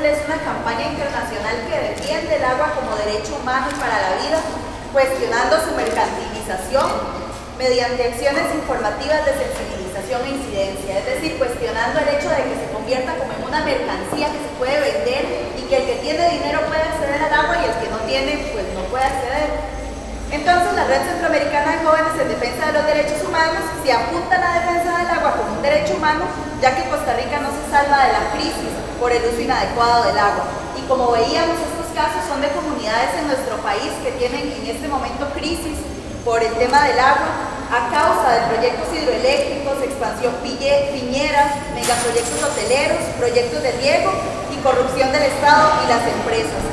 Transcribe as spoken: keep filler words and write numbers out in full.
es una campaña internacional que defiende el agua como derecho humano y para la vida, cuestionando su mercantilización mediante acciones informativas de sensibilización e incidencia, es decir, cuestionando el hecho de que se convierta como en una mercancía que se puede vender y que el que tiene dinero puede acceder al agua y el que no tiene, pues no puede acceder. Entonces, la Red Centroamericana de Jóvenes en Defensa de los Derechos Humanos se apunta a la defensa del agua como un derecho humano, ya que Costa Rica no se salva de la crisis por el uso inadecuado del agua. Y como veíamos, estos casos son de comunidades en nuestro país que tienen en este momento crisis por el tema del agua, a causa de proyectos hidroeléctricos, expansión piñera, megaproyectos hoteleros, proyectos de riego y corrupción del Estado y las empresas.